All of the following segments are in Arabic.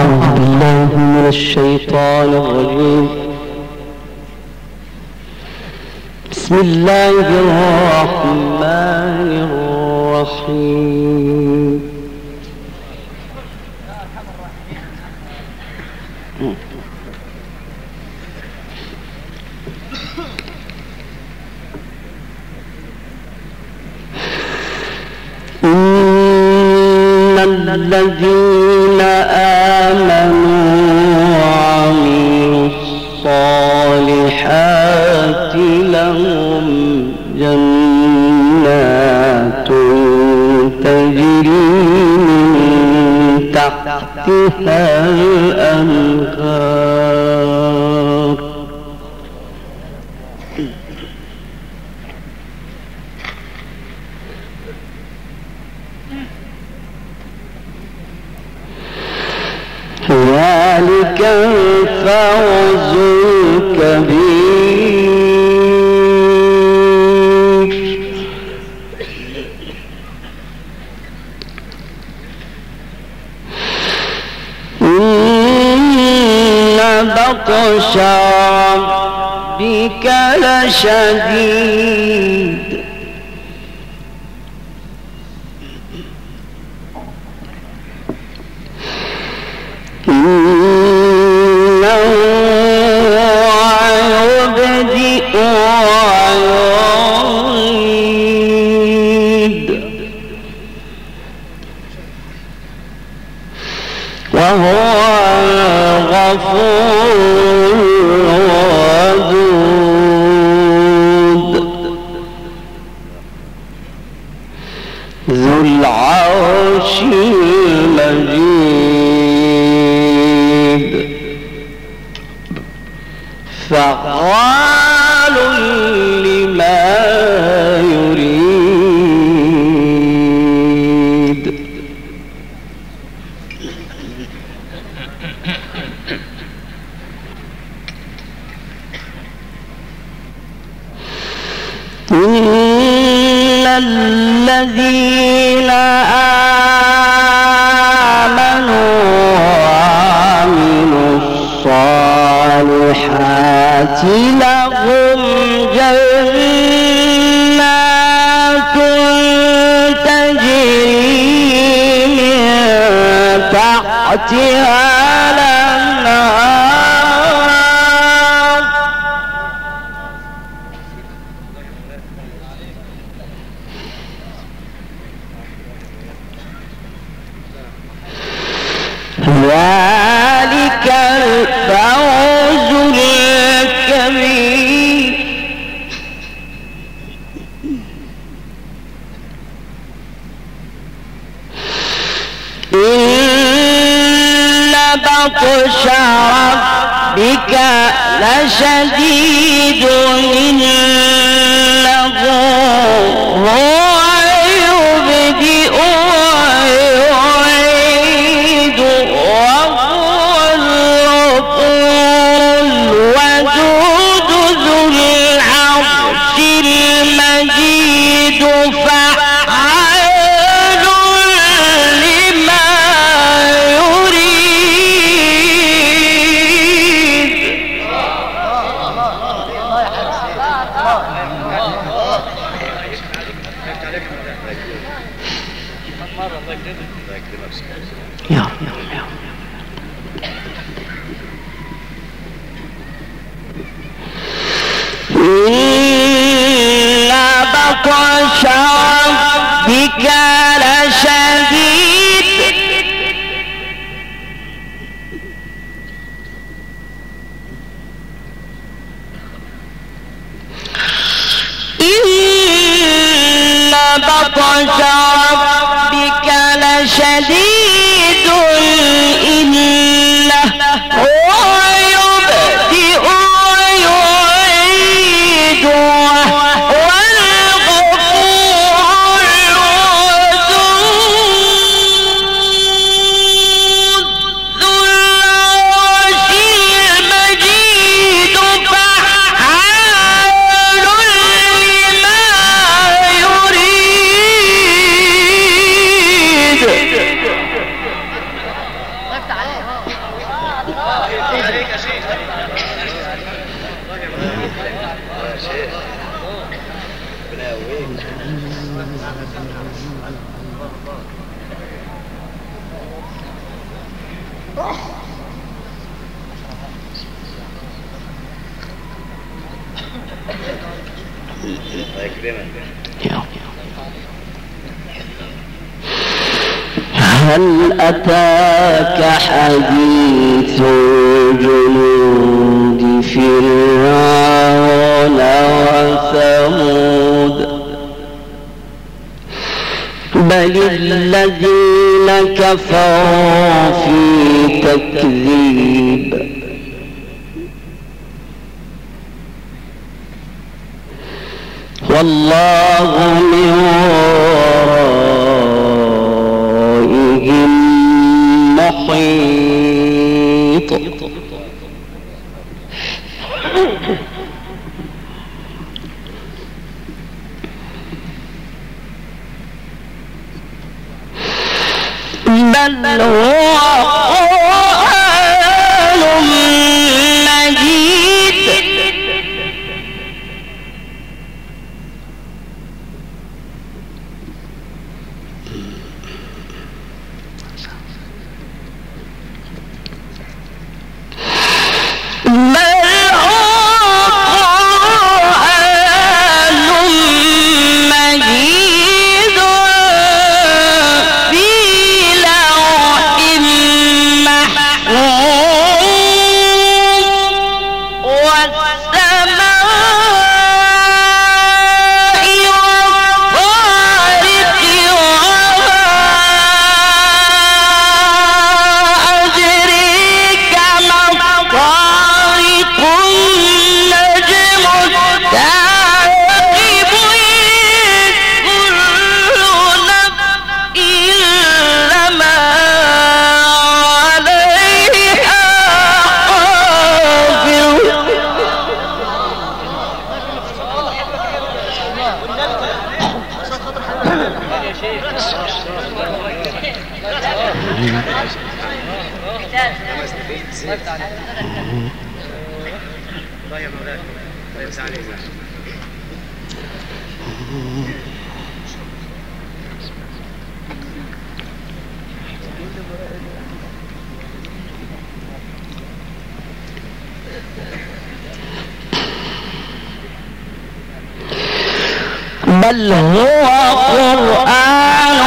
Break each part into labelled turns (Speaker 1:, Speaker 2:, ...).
Speaker 1: الشيطان الرجيم. بسم الله الرحمن الرحيم. إن الذين آمنوا وعملوا الصالحات لهم جنات تجري من تحتها الأنهار ذلك الفوز الكبير. إن بطش ربك لشديد إنه يبدئ ويعيد وهو الغفور الودود ذو العرش المجيد فعال لما يريد. إن الذين آمنوا وعملوا الصالحات لهم جنات تجري من تحتها الأنهار ذلك الفوز الكبير. إن بطش ربك لشديد إنه هو يبدئ ويعيد وهو الغفور الودود ذو العرش المجيد فعال لما يريد. إن بطش ربك لشديد إن بطش ربك لشديد إنه هو يبدئ ويعيد وهو الغفور الودود ذو العرش المجيد فعال لما يريد. هل أتاك حديث جنود فرعون وثمود بل الذين كفروا في تكذيب والله من ورائهم محيط بل هو قرآن مجيد بل هو قرآن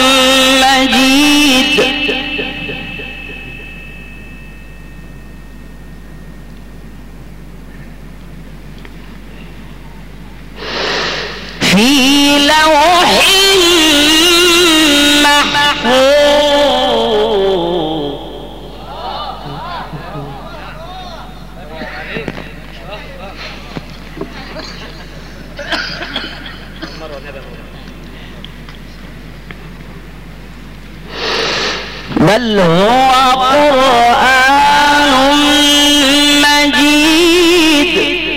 Speaker 1: مجيد في لوح محفوظ بل هو قرآن مجيد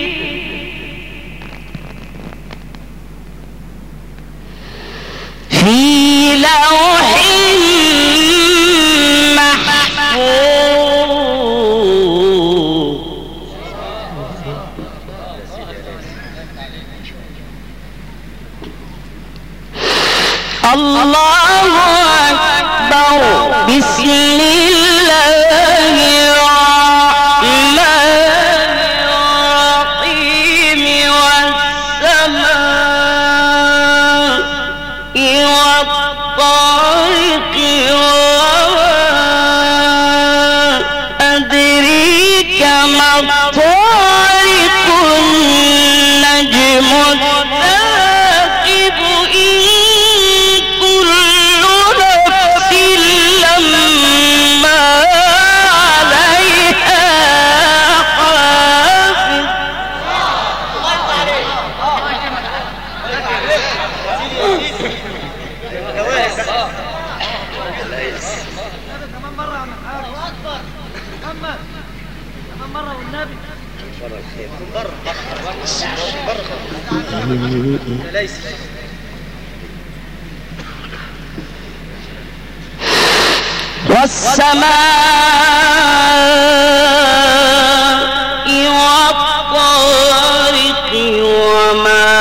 Speaker 1: في لوح محفوظ الله أكبر بسم الله الرحمن الرحيم والسماء والطارق وما أدريك ما الطارق النجم الثاقب إن كل نفس لما عليها حافظ والسماء والطارق وما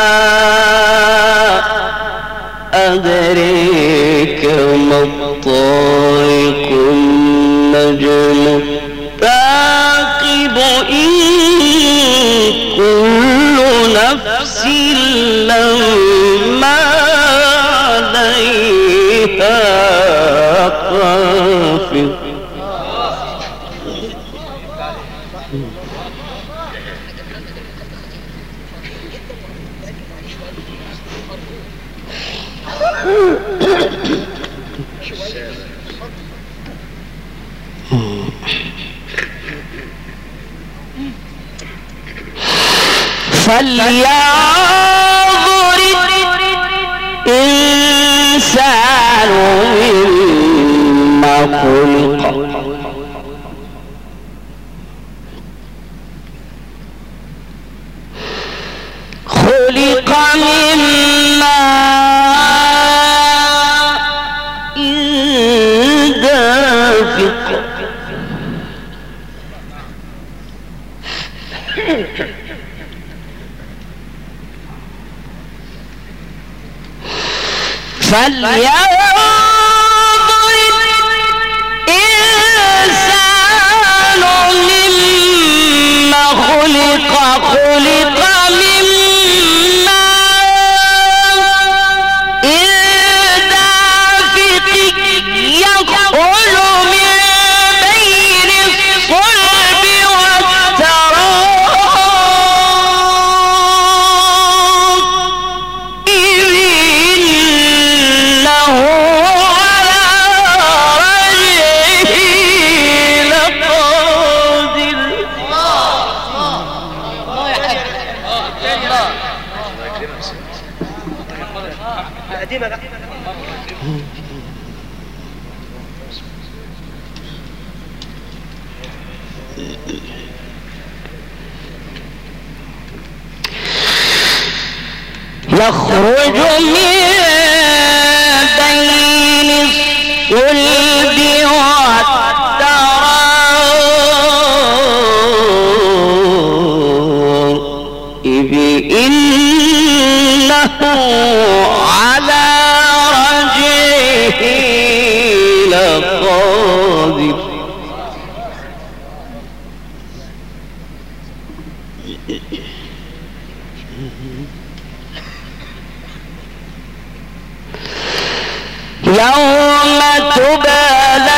Speaker 1: أدريك ما الطارق النجم الثاقب إن كل نفس لما عليها حافظ. فلينظر الإنسان مما خلق خلق من ماء دافق فلينظر الإنسان مما خلق خلق من ماء دافق يخرج من بين الصلب والترائب إنه على رجعه لقادر. يخرج من بين الصلب والترائب إنه على رجعه لقادر. يوم تبلى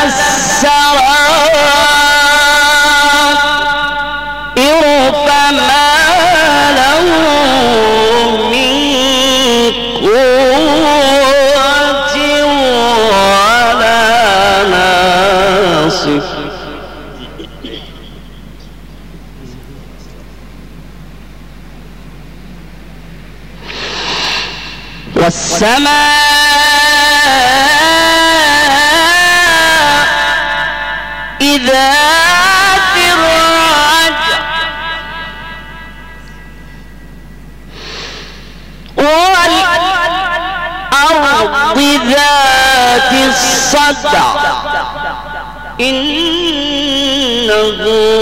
Speaker 1: السرائر فما له من قوة ولا ناصر. والسماء ذات الرجع والأرض ذات الصدع إنه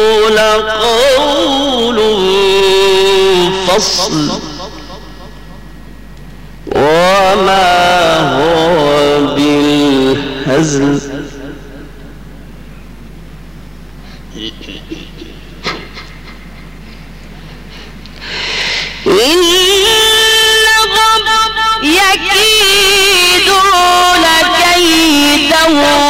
Speaker 1: لقول فصل وما هو بالهزل. إنهم يكيدون كيدا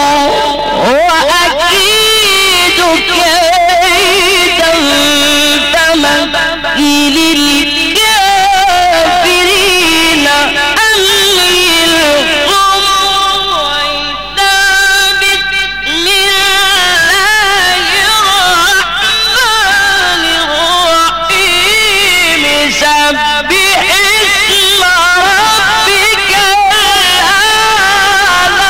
Speaker 1: وأكيد كيدا فمهل الكافرين أمهلهم رويدا. بسم الله الرحمن الرحيم سبح اسم ربك الأعلى.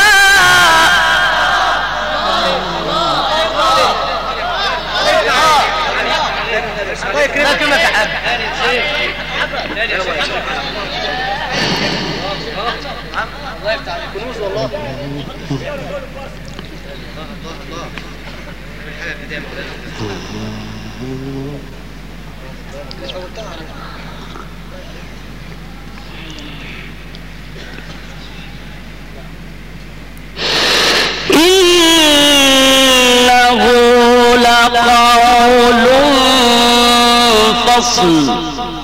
Speaker 1: إنه لقول فصل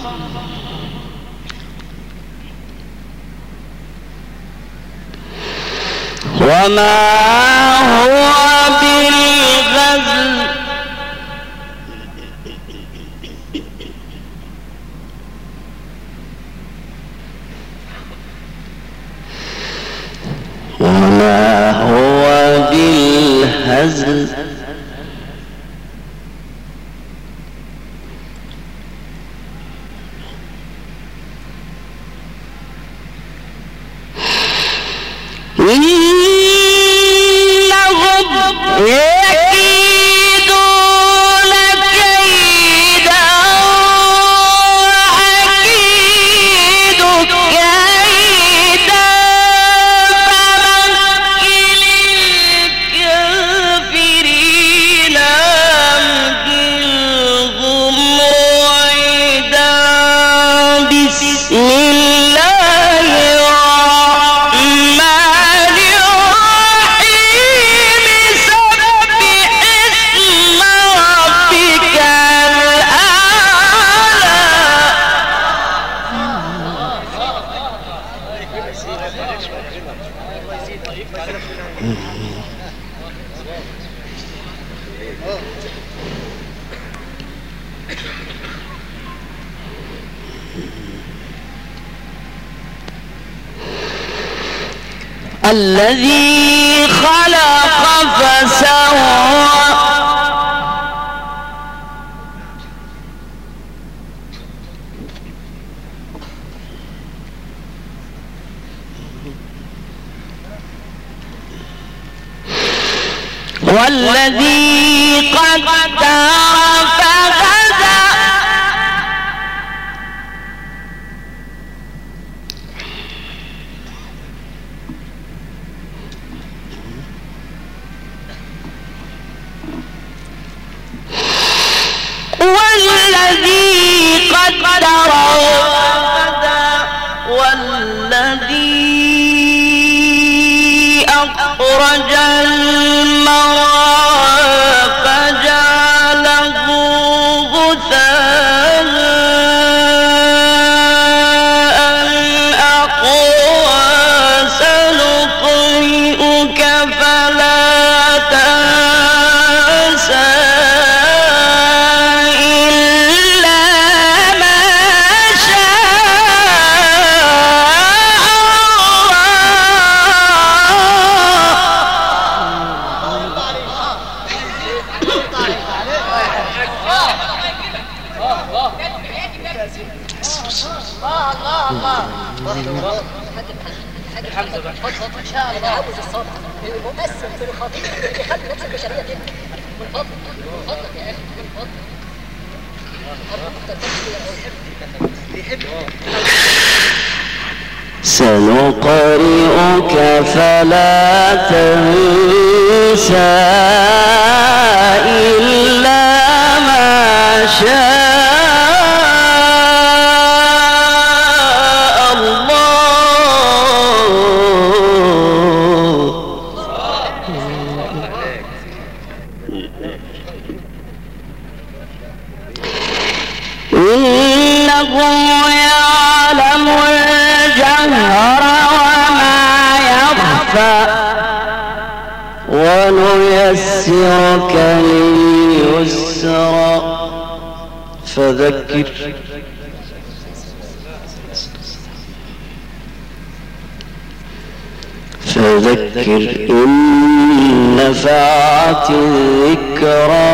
Speaker 1: وما هو بالغزل وما هو بالهزل يكيدون كيدا وأكيد كيدا فمهل الكافرين أمهلهم رويدا بسم الله الرحمن الرحيم سبح اسم ربك الذي خلق فسوى والذي قدر فهدى والذي قدر فهدى والذي أخرج المرعى فجعله غثاء أحوى سنقرئك فلا تنسى إلا ما
Speaker 2: ان شاء الله عاوز الصبر المؤثر في الخطيب اللي خلي نفس البشريه كده من فضلك يا اخي من فضلك
Speaker 1: سنقرئك فلا تنسى إلا ما شاء الله إنه يعلم الجهر وما يخفى ونيسرك لليسرى فذكر إن نفعت الذكرى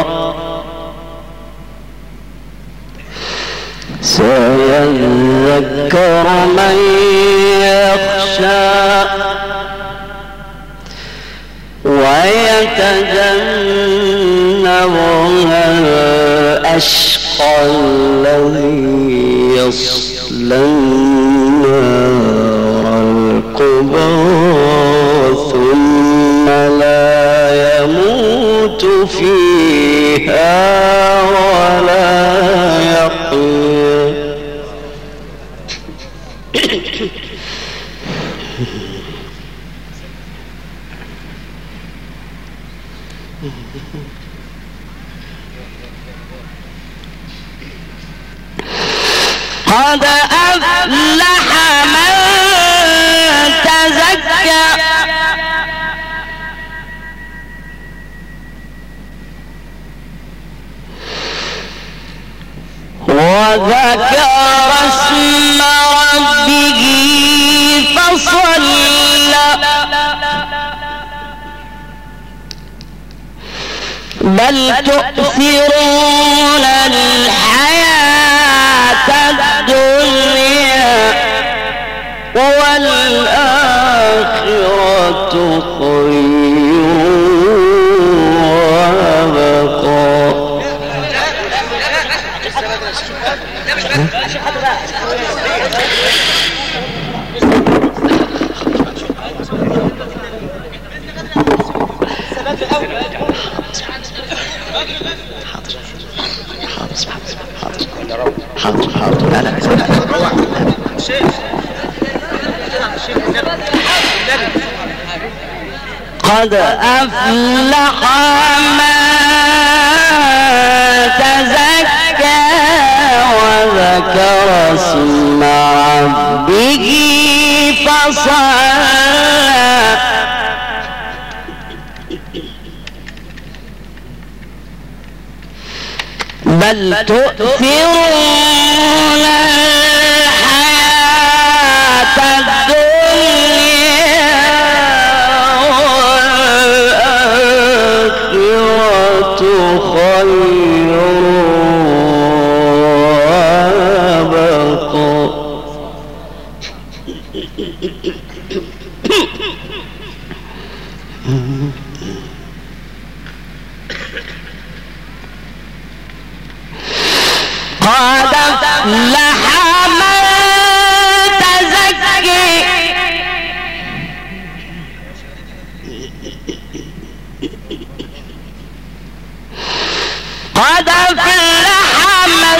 Speaker 1: سيذكر من يخشى ويتجنبها الأشقى الذي يصلى النار الكبرى ثم لا يموت فيها فيها ولا يحيا قد أفلح من تزكى وذكر اسم ربه فصلى بل تؤثرون الحياة الدنيا والآخرة خير وأبقى. حاضر لا قد أفلح من تزكى وذكر اسم ربه فصلى بل تؤثرون الحياة الدنيا والآخرة خير وأبقى. قد أفلح من تزكى قد أفلح من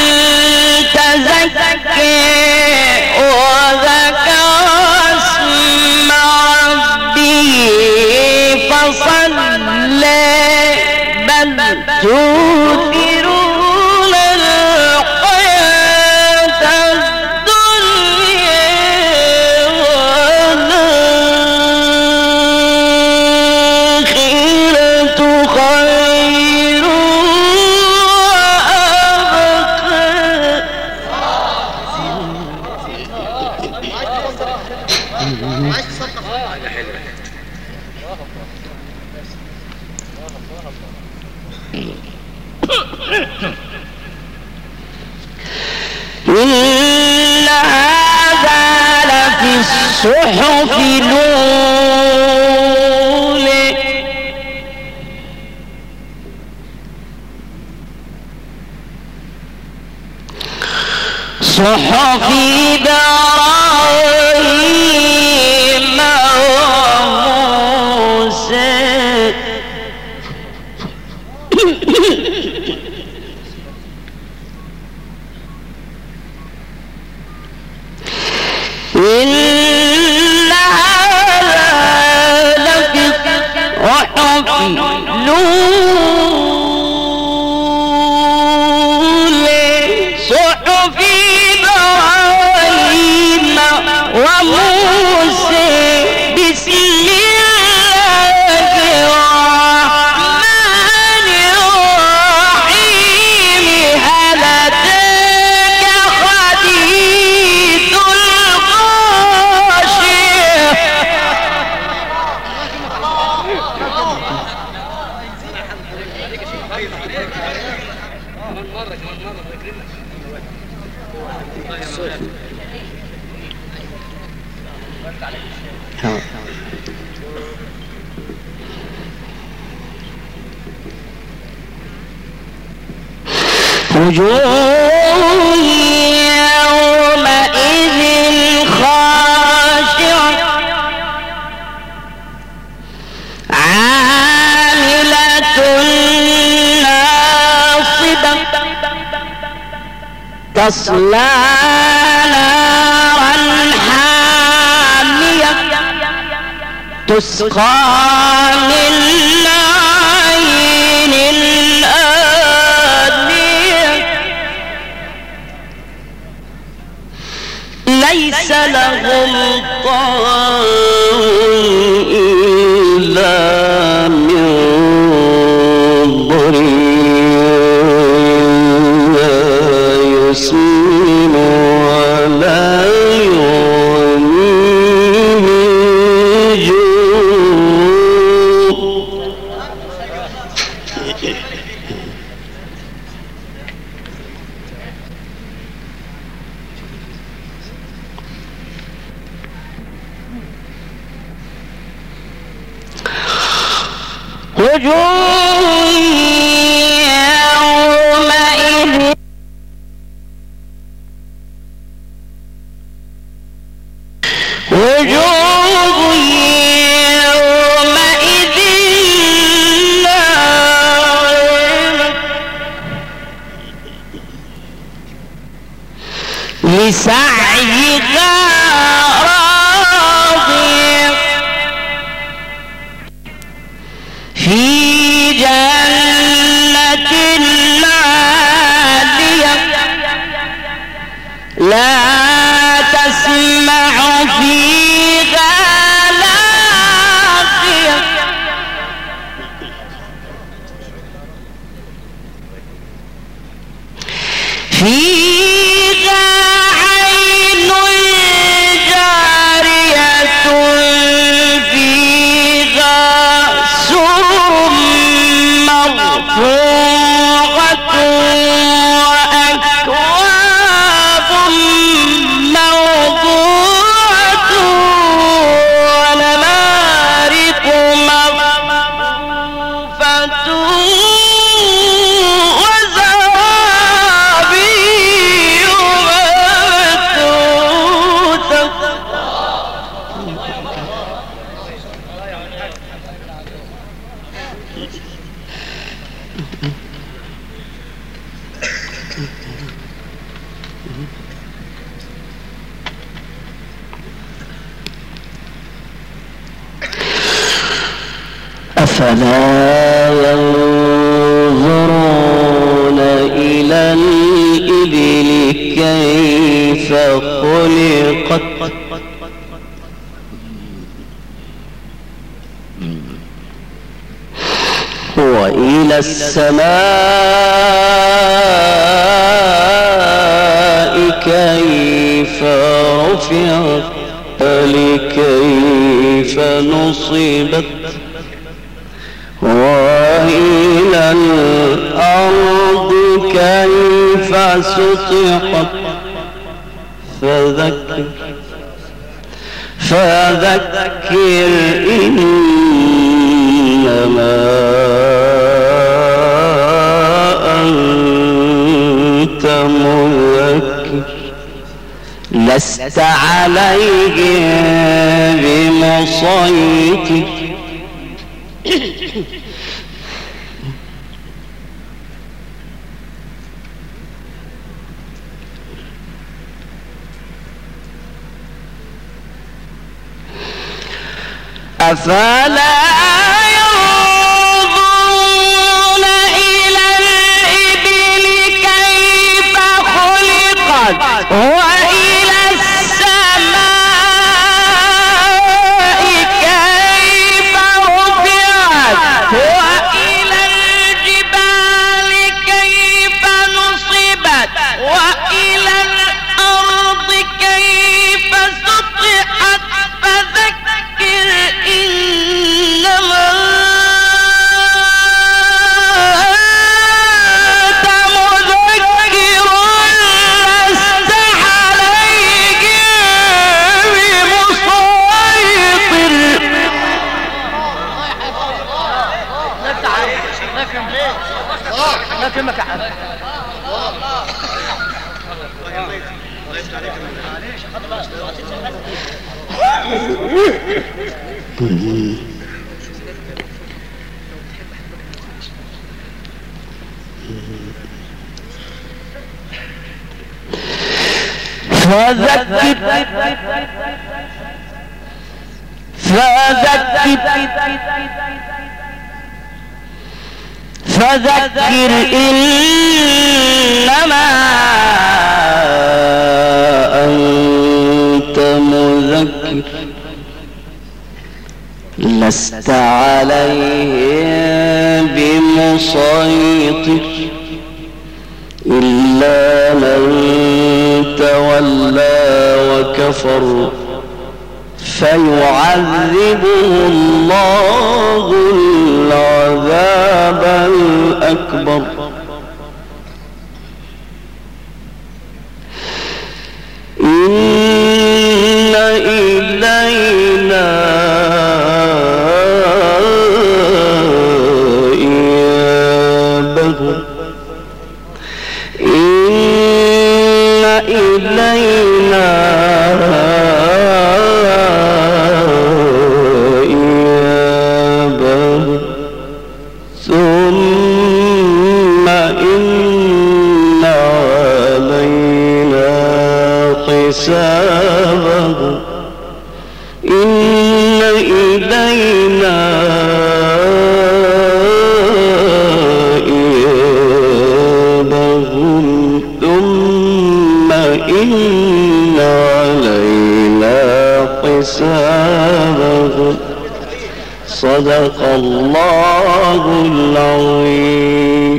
Speaker 1: تزكى وذكر اسم ربه فصلى بل تؤثرون الحياة الدنيا والآخرة خير إن هذا لفي الصحف الأولى صحف إبراهيم وموسى إن هذا لفي الصحف الأولى صحف إبراهيم وموسى بسم الله الرحمن الرحيم هل أتاك حديث الغاشية وجوه يومئذ خاشعة عاملة تصلى نارا حامية تسقى من عين آنية ليس لهم طعام إلا من ضريع لا يسمن ولا يغني من جوع. وجوه يومئذ ناعمة لسعيها راضية في جنة عالية لا تسمع فيها لاغية فيها عين جارية فيها سرر مرفوعة وأكواب موضوعة ونمارق مصفوفة وزرابي مبثوثة. أفلا ينظرون إلى الإبل كيف خلقت وإلى السماء كيف رفعت كيف نصبت وإلى الأرض كيف سطحت فذكر إنما أنت مذكر لست عليهم بمسيطر. أفلا ينظرون إلى الإبل كيف خلقت وإلى السماء كيف رفعت وإلى الجبال كيف نصبت وإلى الأرض كيف سطحت فذكر إنما أنت مذكر لست عليهم بمسيطر.
Speaker 2: الله يكرمك يا حبيبي.
Speaker 1: فذكر إنما أنت مذكر لست عليهم بمسيطر إلا من تولى وكفر فيعذبه الله العذاب الأكبر إن إلينا إيابهم إن إلينا إيابهم ثم إن علينا حسابهم إن إلينا إيابهم ثم إن علينا حسابهم صدق الله العظيم.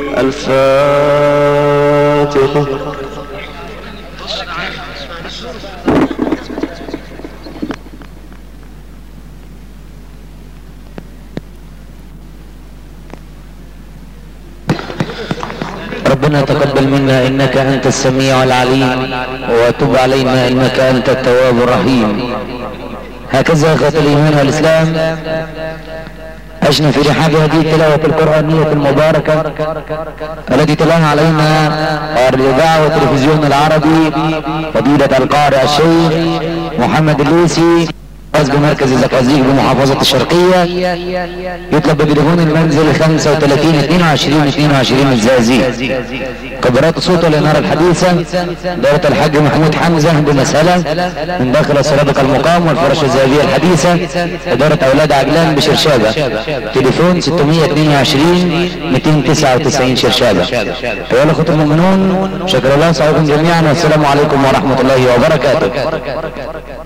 Speaker 1: الفاتحة.
Speaker 3: ربنا تقبل منا إنك أنت السميع العليم وتب علينا إنك أنت التواب الرحيم. هكذا أخوة الإيمان والإسلام عشنا في رحاب هذه التلاوة القرآنية المباركة التي تلاها علينا الإذاعة والتلفزيون العربي فضيلة القارئ الشيخ محمد الليثي بمركز الزقازيق بمحافظة الشرقية. يطلب بتليفون المنزل 35 22 22 الزقازيق. كبرات صوت الإنارة الحديثة دورة الحاج محمود حمزة بمسألة من داخل سرادق المقام والفرش الذهبية الحديثة إدارة أولاد عجلان بشرشابة. تليفون 622 299 شرشابة. أيها الأخوة المؤمنون شكر الله سعيكم جميعا والسلام عليكم ورحمة الله وبركاته.